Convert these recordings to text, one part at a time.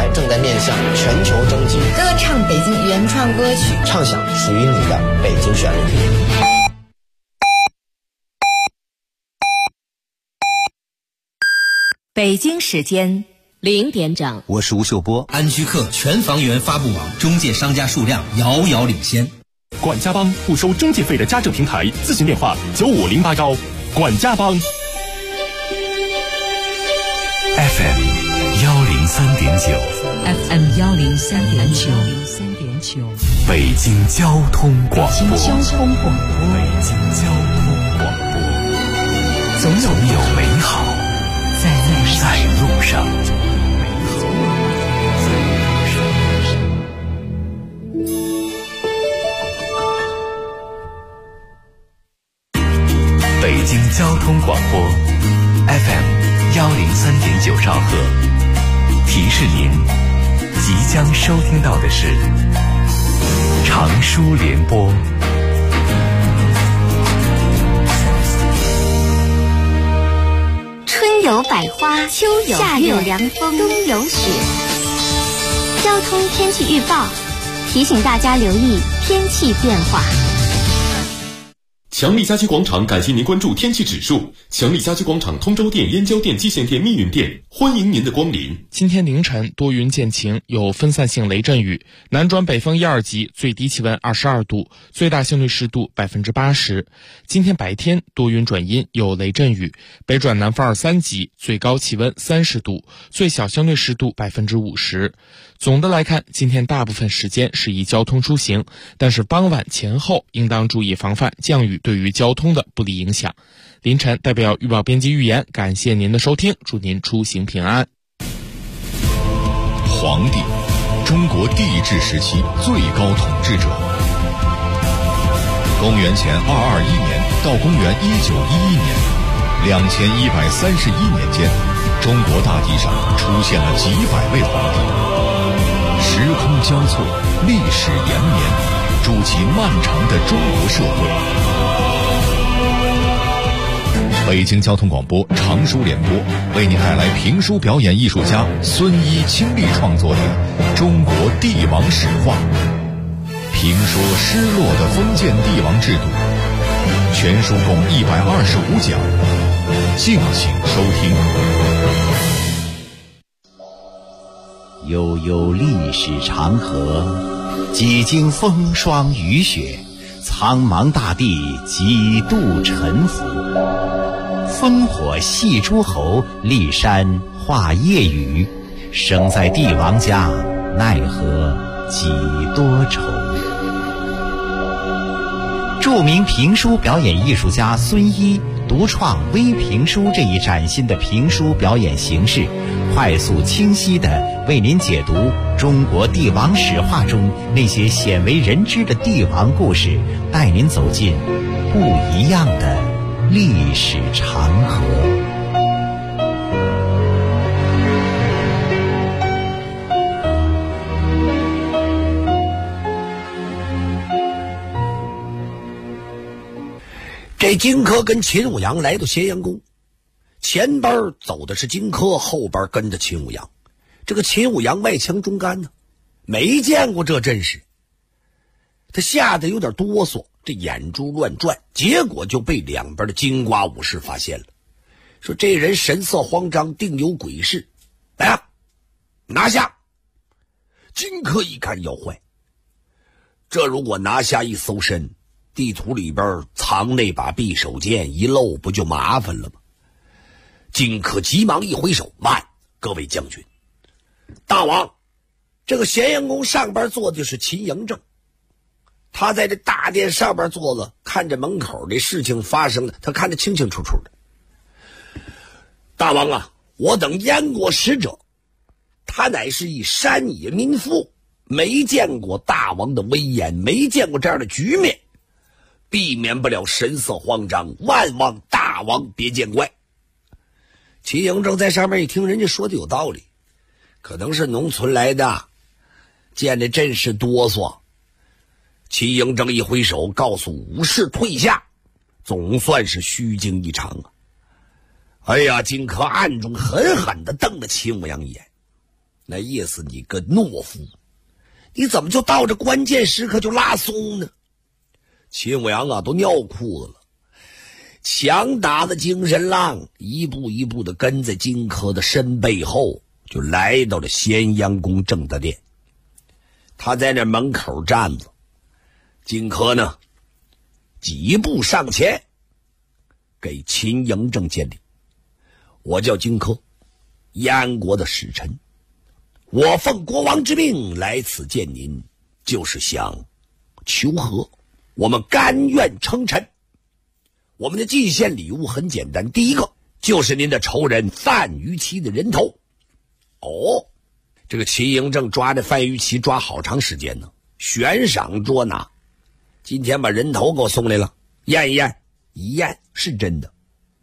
台正在面向全球征集， 歌唱北京原创歌曲， 唱响属于你的北京旋律。 北京时间0点整， 我是吴秀波。 安居客全房源发布网中介商家数量遥遥领先。 管家帮不收中介费的家政平台，咨询电话95081。管家帮。 FM 103.9 FM 103.9， 北京交通广播。 北京交通广播，总有美好在路上。 北京交通广播 FM 103.9兆赫，提示您即将收听到的是长舒联播。 春有百花，秋有夏有凉风，冬有雪。交通天气预报提醒大家留意天气变化。 强力家居广场感谢您关注天气指数。强力家居广场通州店、燕郊店、蓟县店、密云店，欢迎您的光临。 今天凌晨多云见晴，有分散性雷阵雨，南转北风1、2级，最低气温22度，最大相对湿度80%。今天白天多云转阴，有雷阵雨，北转南风2、3级，最高气温30度，最小相对湿度50%。总的来看，今天大部分时间适宜交通出行，但是傍晚前后应当注意防范降雨对于交通的不利影响。凌晨代表预报编辑预言，感谢您的收听，祝您出行平安。 皇帝，中国帝制时期最高统治者。公元前221年到公元1911年，2131年间，中国大地上出现了几百位皇帝。时空交错，历史延绵，筑起漫长的中国社会。北京交通广播长舒联播为您带来评书表演艺术家孙一亲力创作的《中国帝王史话》，评说失落的封建帝王制度。全书共125讲，敬请收听。 悠悠历史长河，几经风霜雨雪，苍茫大地几度沉浮。烽火戏诸侯，骊山画夜雨，生在帝王家，奈何几多愁。著名评书表演艺术家孙一独创微评书这一崭新的评书表演形式，快速清晰地为您解读中国帝王史话中那些鲜为人知的帝王故事，带您走进不一样的历史长河。 这荆轲跟秦舞阳来到咸阳宫，前边走的是荆轲，后边跟着秦舞阳。这个秦舞阳外强中干呢，没见过这阵势，他吓得有点哆嗦，这眼珠乱转，结果就被两边的金瓜武士发现了，说这人神色慌张，定有鬼事，来啊，拿下！荆轲一看要坏，这如果拿下一搜身，地图里边藏那把匕首剑，一漏不就麻烦了吗？荆轲急忙一挥手，慢，各位将军，大王，这个咸阳宫上边坐的是秦嬴政，他在这大殿上边坐着，看着门口的事情发生的，他看得清清楚楚的。大王啊，我等燕国使者，他乃是一山野民夫，没见过大王的威严，没见过这样的局面，避免不了神色慌张，万望大王别见怪。秦嬴政在上面一听，人家说的有道理，可能是农村来的，见着阵势哆嗦。秦嬴政一挥手，告诉武士退下，总算是虚惊一场啊！哎呀，荆轲暗中狠狠地瞪了秦舞阳一眼， 那意思你个懦夫，你怎么就到这关键时刻就拉松呢？秦舞阳啊都尿裤子了，强大的精神浪一步一步的跟在荆轲的身背后，就来到了咸阳宫正德殿。他在那门口站着，荆轲呢几步上前给秦嬴政见礼。我叫荆轲，燕国的使臣，我奉国王之命来此见您，就是想求和，我们甘愿称臣。我们的进献礼物很简单，第一个就是您的仇人范於期的人头。哦，这个秦嬴政抓着范於期抓好长时间呢，悬赏捉拿，今天把人头给我送来了，验一验，一验是真的。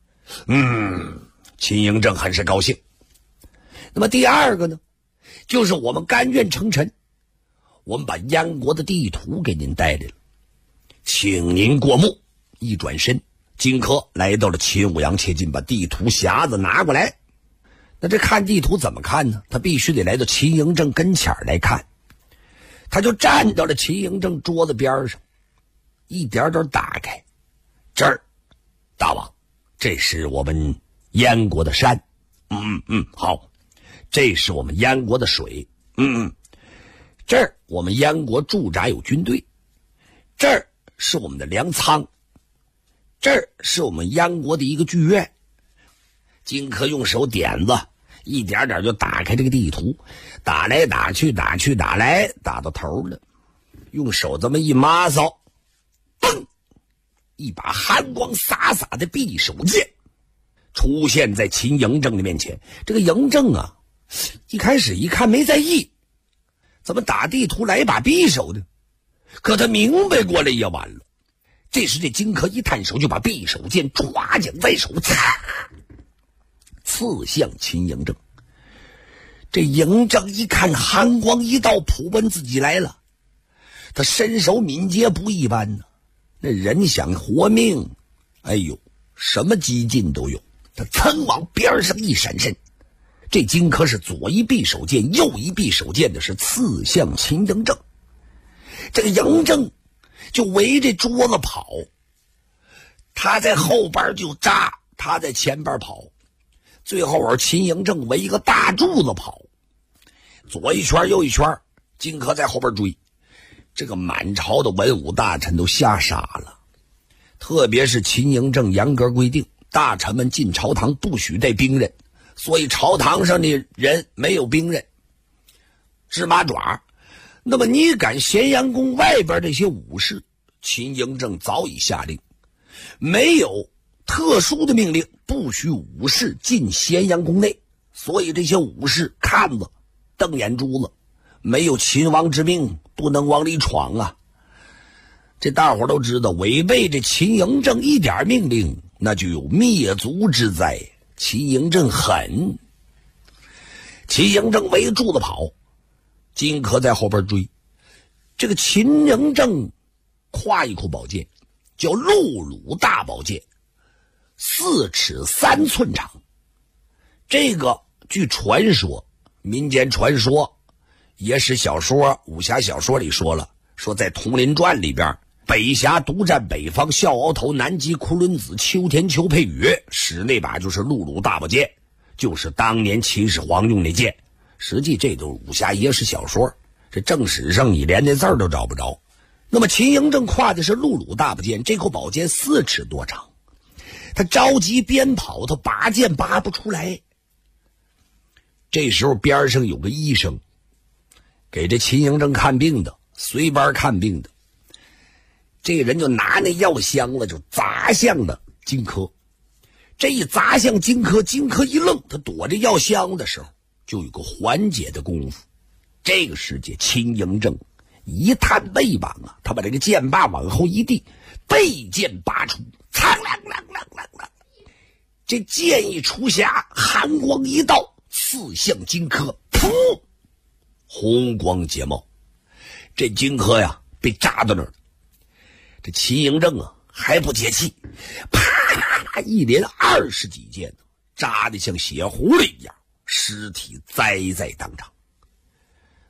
秦嬴政很是高兴。那么第二个呢，就是我们甘愿称臣，我们把燕国的地图给您带来了，请您过目。一转身，荆轲来到了秦舞阳前进，把地图匣子拿过来。那这看地图怎么看呢？他必须得来到秦嬴政跟前来看。他就站到了秦嬴政桌子边上，一点点打开。这儿，大王，这是我们燕国的山。好。这是我们燕国的水。这儿我们燕国驻扎有军队。这儿是我们的粮仓。这儿是我们燕国的一个剧院。荆轲用手点子，一点点就打开这个地图，打来打去，打去打来，打到头了。用手这么一抹扫，嘣，一把寒光洒洒的匕首剑出现在秦嬴政的面前。这个嬴政啊，一开始一看没在意，怎么打地图来一把匕首呢？可他明白过来也晚了。这时这荆轲一探手，就把匕首剑抓紧在手，刺向秦嬴政。这嬴政一看寒光一道，扑奔自己来了，他身手敏捷不一般呢。那人想活命，哎呦，什么激进都有。他噌往边上一闪身，这荆轲是左一匕首剑，右一匕首剑的是刺向秦嬴政。这个嬴政就围着桌子跑，他在后边就扎，他在前边跑，最后秦嬴政围一个大柱子跑，左一圈右一圈，荆轲在后边追。这个满朝的文武大臣都吓傻了，特别是秦嬴政严格规定，大臣们进朝堂不许带兵刃，所以朝堂上的人没有兵刃，芝麻爪。那么你赶咸阳宫外边这些武士，秦嬴政早已下令，没有特殊的命令不许武士进咸阳宫内，所以这些武士看着瞪眼珠子，没有秦王之命不能往里闯啊。这大伙都知道，违背这秦嬴政一点命令，那就有灭族之灾。秦嬴政狠，秦嬴政围着柱子跑，荆轲在后边追。这个秦嬴政挎一口宝剑，叫陆鲁大宝剑，4尺3寸长。这个据传说，民间传说，野史小说、武侠小说里说了，说在《铜林传》里边，北峡独占北方，笑鳌头，南击昆仑子，秋天裘配羽，使那把就是陆鲁大宝剑，就是当年秦始皇用那剑。实际这都是武侠野史小说，这正史上你连那字儿都找不着。那么秦嬴政挎的是陆鲁大宝剑，这口宝剑4尺多长，他着急边跑，他拔剑拔不出来。这时候边上有个医生给这秦嬴政看病的，随班看病的，这个人就拿那药箱子就砸向了荆轲。这一砸向荆轲，荆轲一愣，他躲着药箱的时候就有个缓解的功夫。这个时节，秦嬴政一探背膀啊，他把这个剑把往后一递，背剑拔出，苍啷啷啷啷啷，这剑一出匣，寒光一道，刺向荆轲，噗，红光结帽。这荆轲呀被扎到那儿了。这秦嬴政啊还不解气，啪，一连20几剑，扎得像血葫芦一样，尸体栽在当场。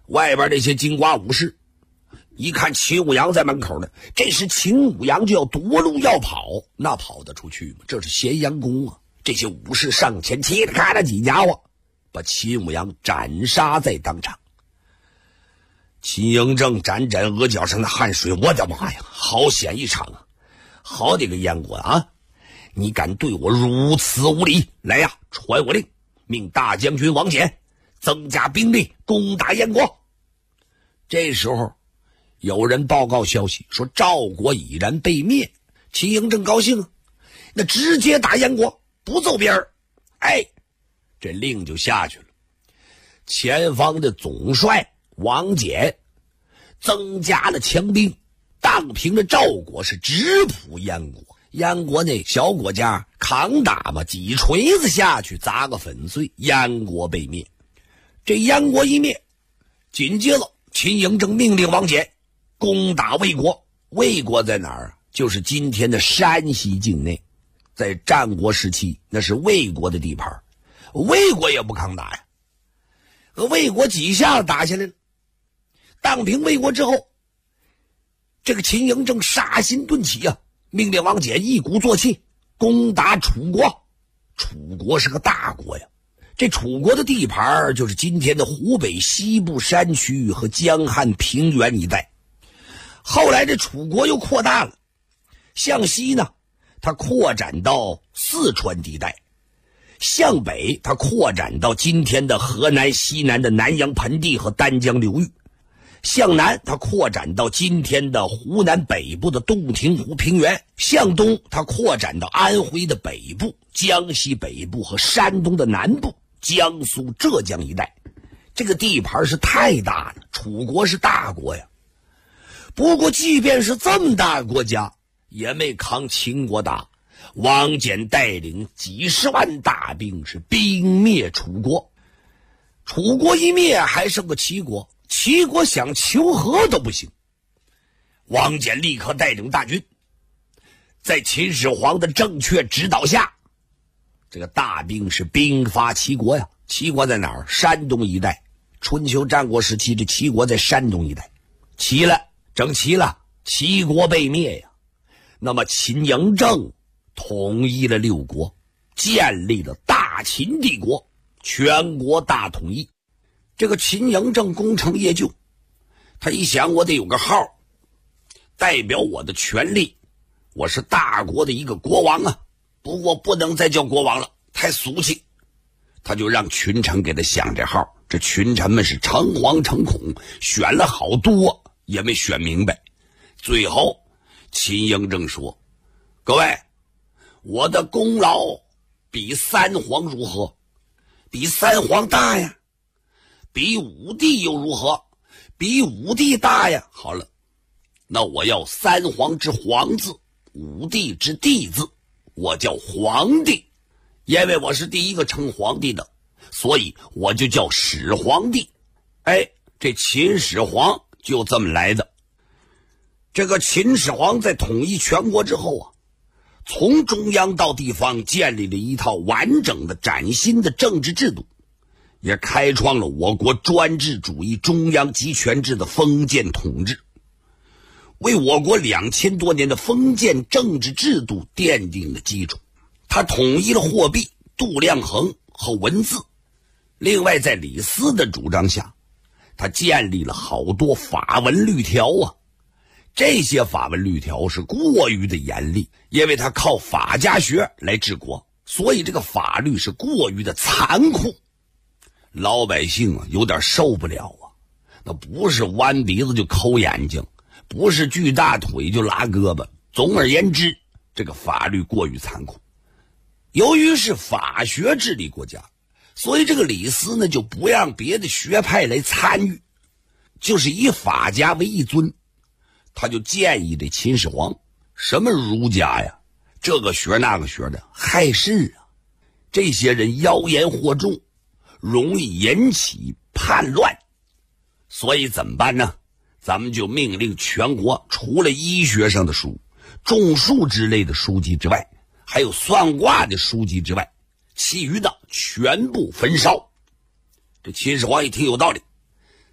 外边那些金瓜武士一看秦舞阳在门口呢，这时秦舞阳就要夺路要跑，那跑得出去吗？这是咸阳宫啊！这些武士上前嘁哩咔啦几家伙，把秦舞阳斩杀在当场。秦英正沾沾额角上的汗水，我的妈呀，好险一场啊！好你个燕国啊！你敢对我如此无礼！来呀，传我令，命大将军王翦增加兵力攻打燕国。这时候有人报告消息说赵国已然被灭，秦英正高兴啊，那直接打燕国，不奏边儿。哎，这令就下去了。前方的总帅王翦增加了强兵，荡平了赵国，是直扑燕国。燕国那小国家扛打嘛，几锤子下去砸个粉碎，燕国被灭。这燕国一灭，紧接着秦英正命令王翦攻打魏国。魏国在哪儿？就是今天的山西境内。在战国时期，那是魏国的地盘，魏国也不抗打呀。和魏国几下子打下来了，荡平魏国之后，这个秦英正杀心顿起啊，命令王翦一鼓作气攻打楚国。楚国是个大国呀，这楚国的地盘就是今天的湖北西部山区和江汉平原一带。后来这楚国又扩大了，向西呢，它扩展到四川地带；向北，它扩展到今天的河南西南的南阳盆地和丹江流域；向南，它扩展到今天的湖南北部的洞庭湖平原；向东，它扩展到安徽的北部、江西北部和山东的南部、江苏、浙江一带。这个地盘是太大了，楚国是大国呀。不过即便是这么大国家，也没扛秦国打。王翦带领几十万大兵是兵灭楚国。楚国一灭，还剩个齐国，齐国想求和都不行。王翦立刻带领大军，在秦始皇的正确指导下，这个大兵是兵发齐国呀。齐国在哪儿？山东一带。春秋战国时期，这齐国在山东一带。齐了，整齐了，齐国被灭呀。那么秦嬴政统一了六国，建立了大秦帝国，全国大统一。这个秦嬴政功成业就，他一想，我得有个号代表我的权利，我是大国的一个国王啊，不过不能再叫国王了，太俗气。他就让群臣给他想这号，这群臣们是诚惶诚恐，选了好多也没选明白。最后秦嬴政说，各位，我的功劳比三皇如何？比三皇大呀。比武帝又如何？比武帝大呀。好了，那我要三皇之皇字，武帝之帝字，我叫皇帝。因为我是第一个称皇帝的，所以我就叫始皇帝。哎，这秦始皇就这么来的。这个秦始皇在统一全国之后啊，从中央到地方建立了一套完整的崭新的政治制度，也开创了我国专制主义中央集权制的封建统治，为我国2000多年的封建政治制度奠定了基础。他统一了货币、度量衡和文字。另外在李斯的主张下，他建立了好多法文律条啊。这些法文律条是过于的严厉，因为他靠法家学来治国，所以这个法律是过于的残酷。老百姓啊有点受不了啊，那不是弯鼻子就抠眼睛，不是锯大腿就拉胳膊。总而言之，这个法律过于残酷。由于是法学治理国家，所以这个李斯呢就不让别的学派来参与，就是以法家为一尊。他就建议这秦始皇，什么儒家呀，这个学那个学的，害事啊，这些人妖言惑众，容易引起叛乱。所以怎么办呢？咱们就命令全国除了医学上的书、种树之类的书籍之外，还有算卦的书籍之外，其余的全部焚烧。这秦始皇一听有道理，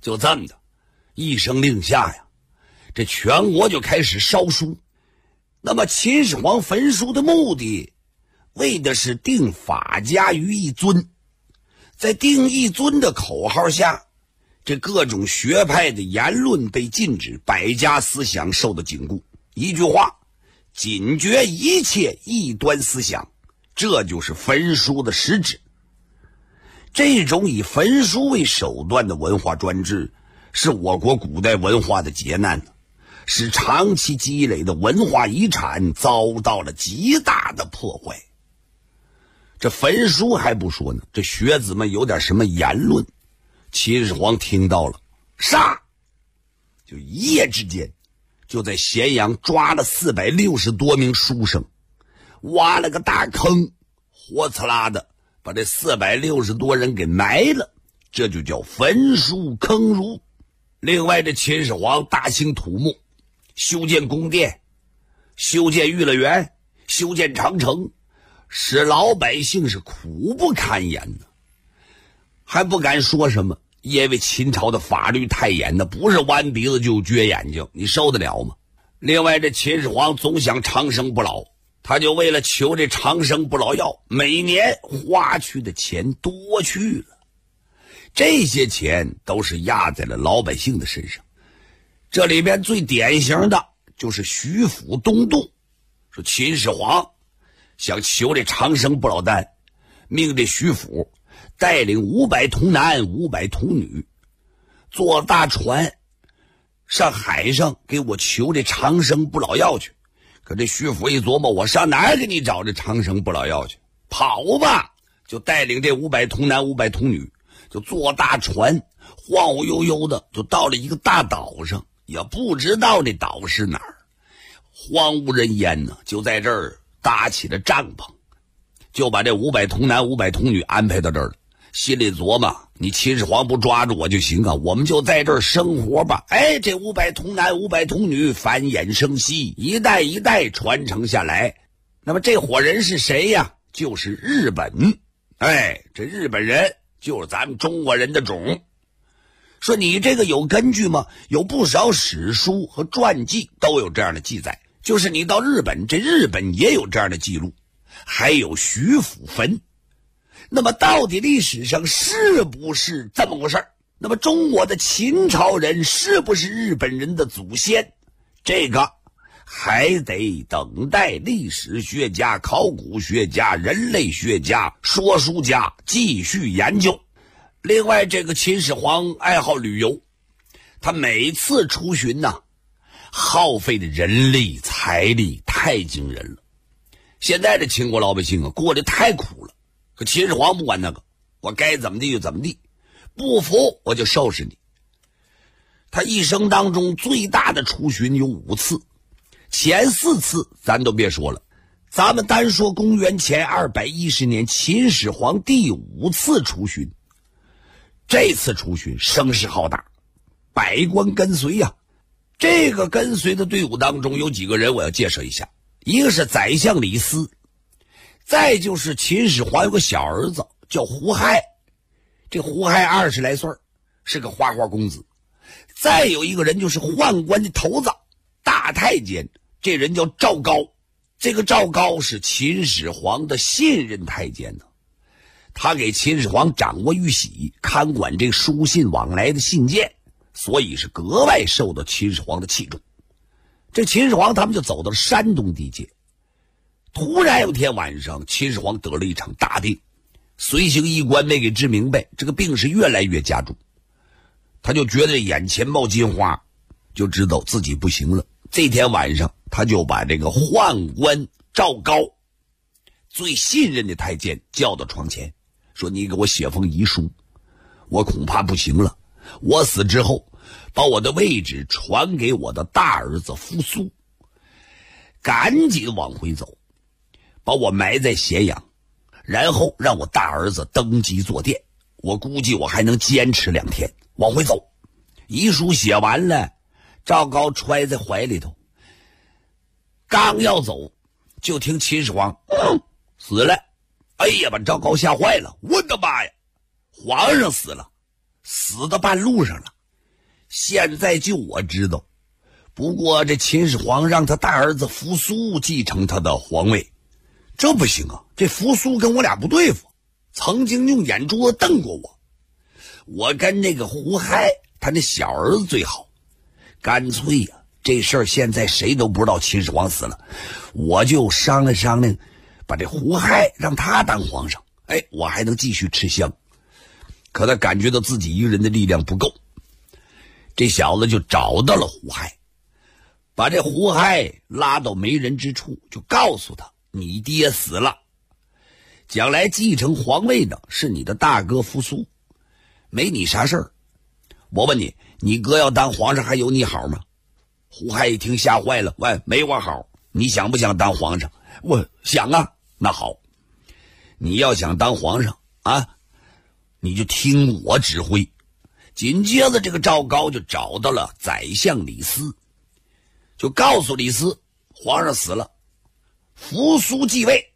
就这么的，一声令下呀，这全国就开始烧书。那么秦始皇焚书的目的，为的是定法家于一尊。在定一尊的口号下，这各种学派的言论被禁止，百家思想受到禁锢。一句话，禁绝一切异端思想，这就是焚书的实质。这种以焚书为手段的文化专制，是我国古代文化的劫难，使长期积累的文化遗产遭到了极大的破坏。这焚书还不说呢，这学子们有点什么言论，秦始皇听到了，杀！就一夜之间，就在咸阳抓了460多名书生，挖了个大坑，活呲啦的把这460多人给埋了，这就叫焚书坑儒。另外，这秦始皇大兴土木，修建宫殿，修建御乐园，修建长城，使老百姓是苦不堪言呢，还不敢说什么，因为秦朝的法律太严的，不是弯鼻子就撅眼睛，你受得了吗？另外，这秦始皇总想长生不老，他就为了求这长生不老药，每年花去的钱多去了，这些钱都是压在了老百姓的身上。这里边最典型的就是徐府东渡，说秦始皇想求这长生不老丹，命这徐府带领500童男500童女，坐大船上海上给我求这长生不老药去。可这徐府一琢磨，我上哪儿给你找这长生不老药去？跑吧！就带领这500童男500童女，就坐大船晃晃悠悠的就到了一个大岛上，也不知道这岛是哪儿，荒无人烟呢，就在这儿搭起了帐篷，就把这500童男500童女安排到这儿了。心里琢磨，你秦始皇不抓住我就行啊，我们就在这儿生活吧。哎，这500童男500童女繁衍生息，一代一代传承下来。那么这伙人是谁呀？就是日本。哎，这日本人就是咱们中国人的种。说你这个有根据吗？有不少史书和传记都有这样的记载，就是你到日本，这日本也有这样的记录，还有徐府坟。那么到底历史上是不是这么回事？那么中国的秦朝人是不是日本人的祖先？这个还得等待历史学家、考古学家、人类学家、说书家继续研究。另外，这个秦始皇爱好旅游，他每次出巡呢，耗费的人力财力太惊人了。现在的秦国老百姓啊，过得太苦了。可秦始皇不管那个，我该怎么地就怎么地，不服我就收拾你。他一生当中最大的出巡有5次，前4次咱都别说了，咱们单说公元前210年秦始皇第5次出巡。这次出巡声势浩大，百官跟随呀。这个跟随的队伍当中有几个人我要介绍一下，一个是宰相李斯，再就是秦始皇有个小儿子叫胡亥，这胡亥20来岁，是个花花公子。再有一个人就是宦官的头子大太监，这人叫赵高。这个赵高是秦始皇的信任太监呢，他给秦始皇掌握玉玺，看管这书信往来的信件，所以是格外受到秦始皇的器重。这秦始皇他们就走到了山东地界。突然有天晚上，秦始皇得了一场大病，随行医官没给治明白，这个病是越来越加重。他就觉得眼前冒金花，就知道自己不行了。这天晚上，他就把这个宦官赵高最信任的太监叫到床前，说你给我写封遗书，我恐怕不行了，我死之后把我的位置传给我的大儿子扶苏，赶紧往回走，把我埋在咸阳，然后让我大儿子登基坐殿，我估计我还能坚持2天，往回走。遗书写完了，赵高揣在怀里头，刚要走，就听秦始皇死了。哎呀，把赵高吓坏了，我的妈呀，皇上死了，死到半路上了， 现在就我知道，不过这秦始皇让他大儿子扶苏继承他的皇位，这不行啊！这扶苏跟我俩不对付，曾经用眼珠子瞪过我。我跟那个胡亥他那小儿子最好，干脆呀，这事儿现在谁都不知道秦始皇死了，我就商量商量，把这胡亥让他当皇上，我还能继续吃香。可他感觉到自己一个人的力量不够，这小子就找到了胡亥，把这胡亥拉到没人之处，就告诉他，你爹死了，将来继承皇位的是你的大哥扶苏，没你啥事儿。我问你，你哥要当皇上还有你好吗？胡亥一听吓坏了，喂，没我好，你想不想当皇上？我想啊。那好，你要想当皇上啊，你就听我指挥。紧接着这个赵高就找到了宰相李斯，就告诉李斯，皇上死了，扶苏继位。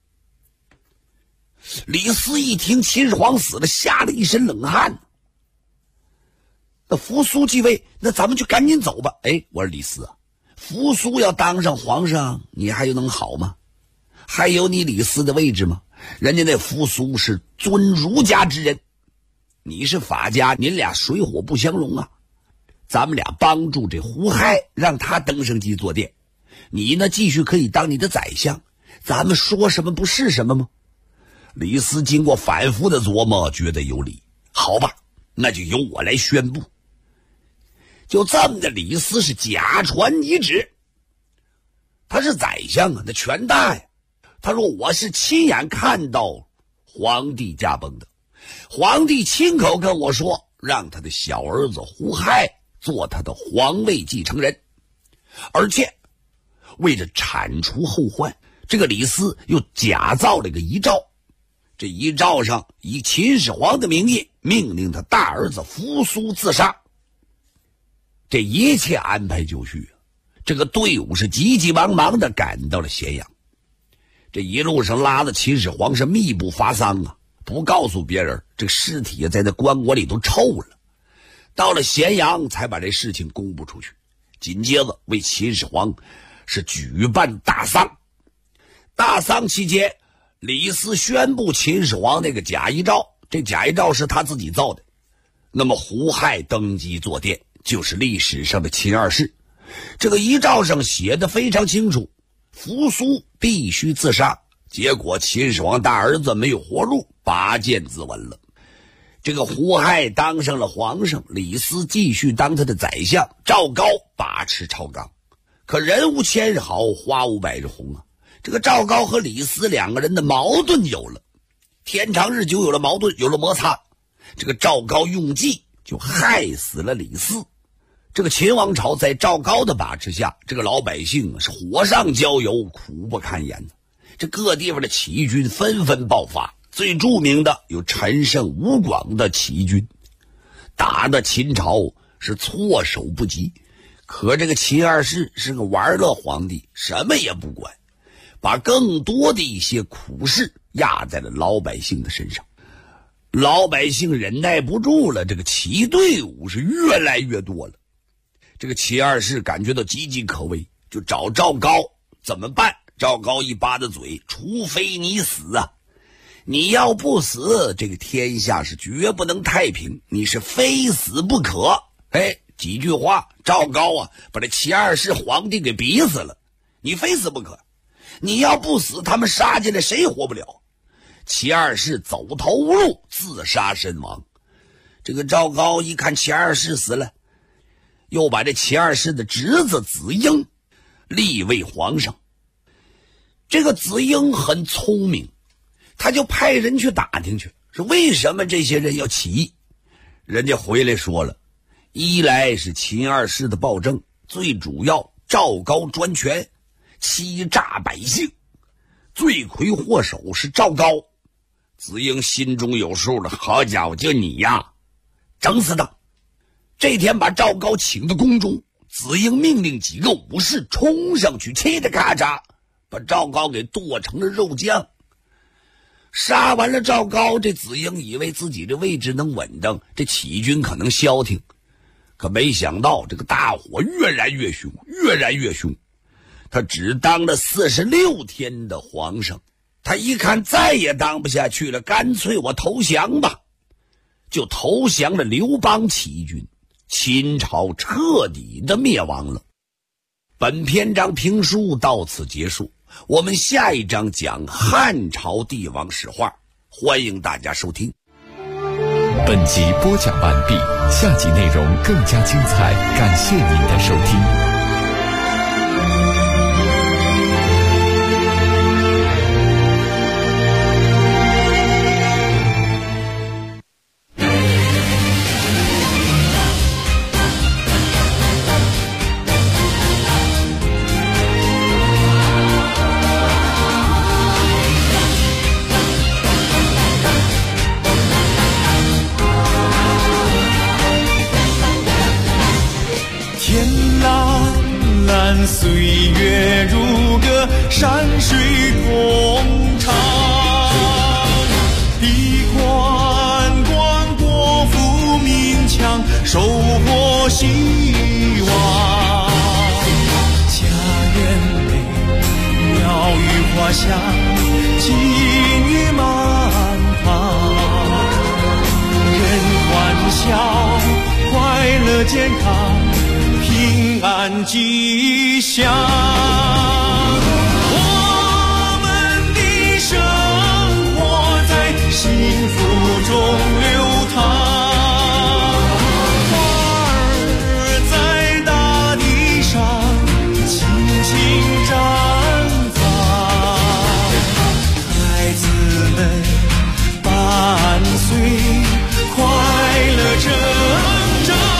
李斯一听秦始皇死了，吓了一身冷汗。那扶苏继位，那咱们就赶紧走吧。我说李斯啊，扶苏要当上皇上，你还有能好吗？还有你李斯的位置吗？人家那扶苏是尊儒家之人，你是法家，你俩水火不相容啊。咱们俩帮助这胡亥，让他登上基坐殿，你呢继续可以当你的宰相，咱们说什么不是什么吗？李斯经过反复的琢磨，觉得有理，好吧，那就由我来宣布。就这么的，李斯是假传遗旨，他是宰相啊，那权大呀。他说我是亲眼看到皇帝驾崩的，皇帝亲口跟我说，让他的小儿子胡亥做他的皇位继承人，而且为了铲除后患，这个李斯又假造了个遗诏，这遗诏上以秦始皇的名义命令他大儿子扶苏自杀。这一切安排就绪，这个队伍是急急忙忙的赶到了咸阳。这一路上拉的秦始皇是密不发丧啊，不告诉别人，这尸体在那棺椁里都臭了。到了咸阳才把这事情公布出去，紧接着为秦始皇是举办大丧。大丧期间，李斯宣布秦始皇那个假遗诏，这假遗诏是他自己造的。那么胡亥登基坐殿，就是历史上的秦二世。这个遗诏上写的非常清楚，扶苏必须自杀，结果秦始皇大儿子没有活路，拔剑自刎了。这个胡亥当上了皇上，李斯继续当他的宰相，赵高把持朝纲。可人无千日好，花无百日红啊！这个赵高和李斯两个人的矛盾有了，天长日久有了矛盾，有了摩擦。这个赵高用计就害死了李斯。这个秦王朝在赵高的把持下，这个老百姓是火上浇油，苦不堪言。这各地方的起义军纷纷爆发，最著名的有陈胜、吴广的起义军，打的秦朝是措手不及。可这个秦二世是个玩乐皇帝，什么也不管，把更多的一些苦事压在了老百姓的身上。老百姓忍耐不住了，这个起义队伍是越来越多了。这个秦二世感觉到岌岌可危，就找赵高怎么办？赵高一扒的嘴，除非你死啊！你要不死，这个天下是绝不能太平，你是非死不可。几句话，赵高啊，把这秦二世皇帝给逼死了。你非死不可，你要不死，他们杀进来谁也活不了。秦二世走投无路，自杀身亡。这个赵高一看秦二世死了，又把这秦二世的侄子子婴立为皇上。这个子婴很聪明，他就派人去打听去，说为什么这些人要起义。人家回来说了，一来是秦二世的暴政，最主要赵高专权，欺诈百姓，罪魁祸首是赵高。子婴心中有数了，好家伙，就你呀，整死他！这天把赵高请到宫中，子婴命令几个武士冲上去，嘁的咔嚓把赵高给剁成了肉酱。杀完了赵高，这子婴以为自己的位置能稳当，这起义军可能消停。 可没想到这个大火越燃越凶，越燃越凶。他只当了46天的皇上，他一看再也当不下去了，干脆我投降吧，就投降了刘邦起义军，秦朝彻底的灭亡了。本篇章评书到此结束，我们下一章讲汉朝帝王史话，欢迎大家收听。 本集播讲完毕，下集内容更加精彩，感谢您的收听。 岁月如歌，山水同唱，地宽广，国富民强，收获希望。家园美，鸟语花香，金玉满堂，人欢笑，快乐健康，平安吉祥。我们的生活在幸福中流淌，花儿在大地上轻轻绽放，孩子们伴随快乐成长。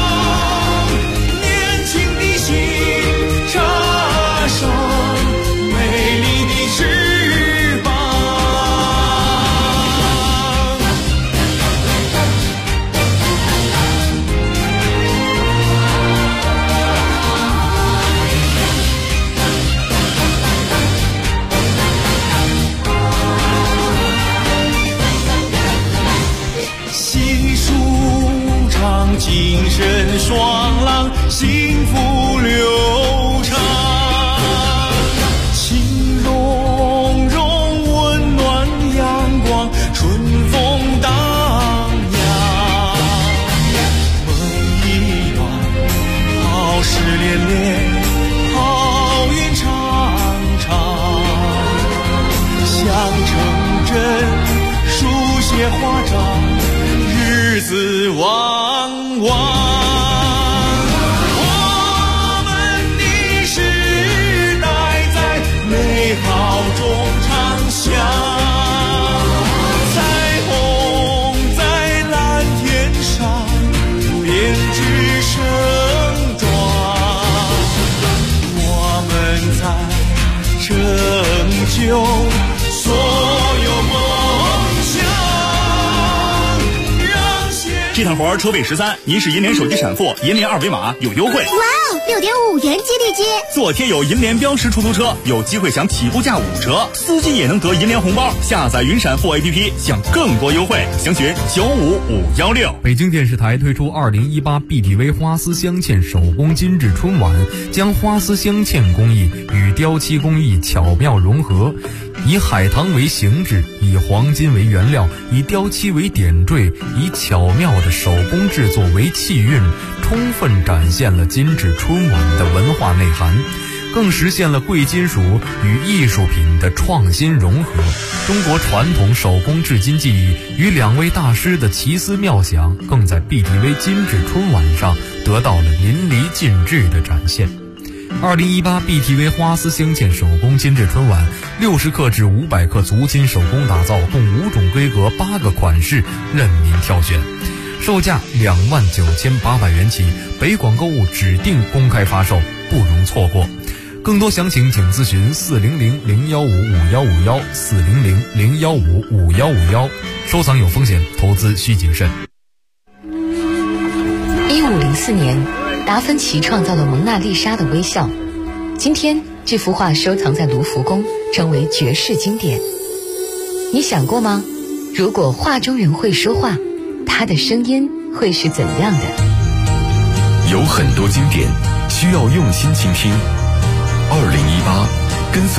精神爽朗，幸福流畅，情融融，温暖阳光，春风荡漾，梦一段，好事连连，好运长长，想成真，书写华章，日子旺旺。我们的时代在美好中长响，彩虹在蓝天上编织盛装，我们在拯救所有梦想。 这趟活车费13，您是银联手机闪付，银联二维码有优惠。 哇哦，6.5元接地接， 做贴有银联标识出租车，有机会享起步价5折，司机也能得银联红包。下载云闪付 APP， 享更多优惠，详询95516。 北京电视台推出2018 BTV 花丝镶嵌手工精致春晚，将花丝镶嵌工艺与雕漆工艺巧妙融合。以海棠为形制，以黄金为原料，以雕漆为点缀，以巧妙的手工制作为气韵，充分展现了精致春晚的文化内涵，更实现了贵金属与艺术品的创新融合。中国传统手工制金技艺与两位大师的奇思妙想，更在 BTV 精致春晚上得到了淋漓尽致的展现。2018 BTV 花丝镶嵌手工精致春晚，60克至500克足金手工打造，共5种规格8个款式，任您挑选，售价29800元起，北广购物指定公开发售，不容错过。更多详情请咨询400-015-5151 400-015-5151。收藏有风险，投资需谨慎。 1504年，达芬奇创造了蒙娜丽莎的微笑。今天，这幅画收藏在卢浮宫，成为绝世经典。你想过吗？如果画中人会说话，他的声音会是怎样的？ 有很多经典需要用心倾听。2018，跟随